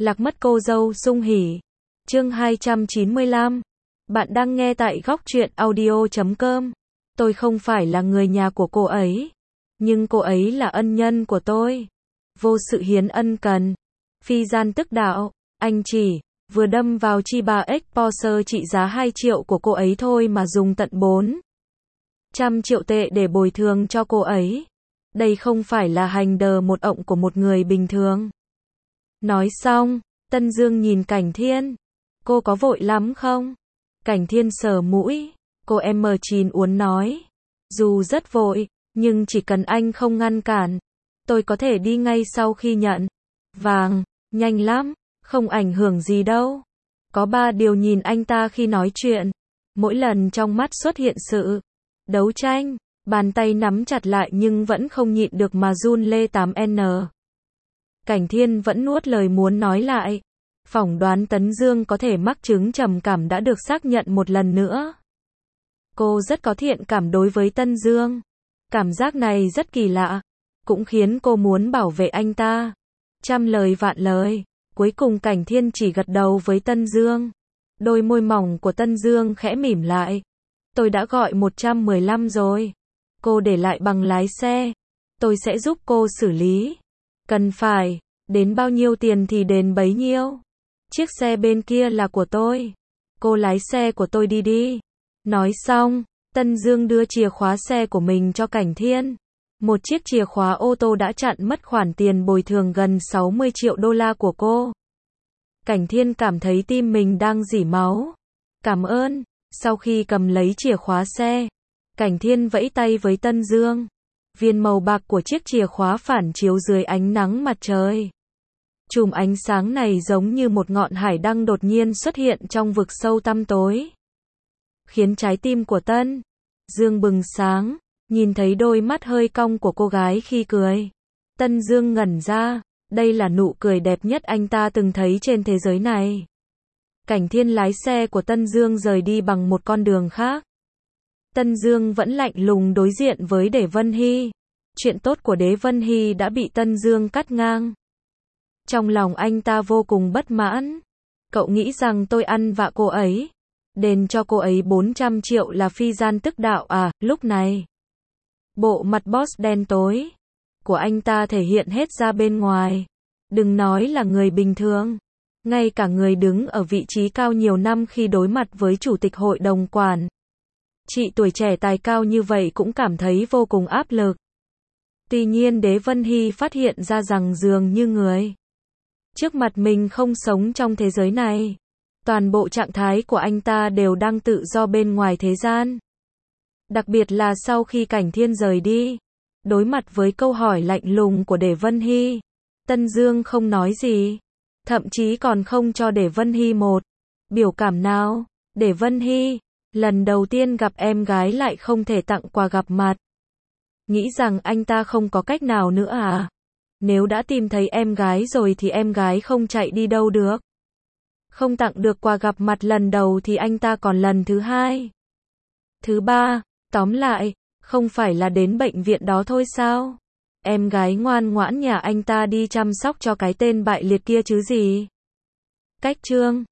Lạc mất cô dâu sung hỉ. Chương 295. Bạn đang nghe tại góc truyện audio.com. Tôi không phải là người nhà của cô ấy, nhưng cô ấy là ân nhân của tôi. Vô sự hiến ân cần. Phi gian tức đạo, anh chỉ vừa đâm vào chi bà Exposer trị giá 2 triệu của cô ấy thôi mà dùng tận 400 triệu tệ để bồi thường cho cô ấy. Đây không phải là hành đờ một ộng của một người bình thường. Nói xong, Tân Dương nhìn Cảnh Thiên. Cô có vội lắm không? Cảnh Thiên sờ mũi. Cô M9 uốn nói. Dù rất vội, nhưng chỉ cần anh không ngăn cản, tôi có thể đi ngay sau khi nhận vàng. Nhanh lắm, không ảnh hưởng gì đâu. Có 3 điều nhìn anh ta khi nói chuyện. Mỗi lần trong mắt xuất hiện sự đấu tranh, bàn tay nắm chặt lại nhưng vẫn không nhịn được mà run lê 8N. Cảnh Thiên vẫn nuốt lời muốn nói lại. Phỏng đoán Tấn Dương có thể mắc chứng trầm cảm đã được xác nhận một lần nữa. Cô rất có thiện cảm đối với Tân Dương. Cảm giác này rất kỳ lạ, cũng khiến cô muốn bảo vệ anh ta. Trăm lời vạn lời, cuối cùng Cảnh Thiên chỉ gật đầu với Tân Dương. Đôi môi mỏng của Tân Dương khẽ mỉm lại. Tôi đã gọi 115 rồi. Cô để lại bằng lái xe. Tôi sẽ giúp cô xử lý. Cần phải, đến bao nhiêu tiền thì đền bấy nhiêu. Chiếc xe bên kia là của tôi. Cô lái xe của tôi đi đi. Nói xong, Tân Dương đưa chìa khóa xe của mình cho Cảnh Thiên. Một chiếc chìa khóa ô tô đã chặn mất khoản tiền bồi thường gần 60 triệu đô la của cô. Cảnh Thiên cảm thấy tim mình đang rỉ máu. Cảm ơn. Sau khi cầm lấy chìa khóa xe, Cảnh Thiên vẫy tay với Tân Dương. Viên màu bạc của chiếc chìa khóa phản chiếu dưới ánh nắng mặt trời. Chùm ánh sáng này giống như một ngọn hải đăng đột nhiên xuất hiện trong vực sâu tăm tối, khiến trái tim của Tân Dương bừng sáng, nhìn thấy đôi mắt hơi cong của cô gái khi cười. Tân Dương ngẩn ra, đây là nụ cười đẹp nhất anh ta từng thấy trên thế giới này. Cảnh Thiên lái xe của Tân Dương rời đi bằng một con đường khác. Tân Dương vẫn lạnh lùng đối diện với Đế Vân Hy. Chuyện tốt của Đế Vân Hy đã bị Tân Dương cắt ngang. Trong lòng anh ta vô cùng bất mãn. Cậu nghĩ rằng tôi ăn vạ cô ấy, đền cho cô ấy 400 triệu là phi gian tức đạo à? Lúc này, bộ mặt boss đen tối của anh ta thể hiện hết ra bên ngoài. Đừng nói là người bình thường, ngay cả người đứng ở vị trí cao nhiều năm khi đối mặt với chủ tịch hội đồng quản trị tuổi trẻ tài cao như vậy cũng cảm thấy vô cùng áp lực. Tuy nhiên Đế Vân Hy phát hiện ra rằng dường như người trước mặt mình không sống trong thế giới này. Toàn bộ trạng thái của anh ta đều đang tự do bên ngoài thế gian. Đặc biệt là sau khi Cảnh Thiên rời đi. Đối mặt với câu hỏi lạnh lùng của Đế Vân Hy, Tân Dương không nói gì. Thậm chí còn không cho Đế Vân Hy một biểu cảm nào. Đế Vân Hy, lần đầu tiên gặp em gái lại không thể tặng quà gặp mặt. Nghĩ rằng anh ta không có cách nào nữa à? Nếu đã tìm thấy em gái rồi thì em gái không chạy đi đâu được. Không tặng được quà gặp mặt lần đầu thì anh ta còn lần thứ 2, thứ 3, tóm lại, không phải là đến bệnh viện đó thôi sao? Em gái ngoan ngoãn nhà anh ta đi chăm sóc cho cái tên bại liệt kia chứ gì. Cách chương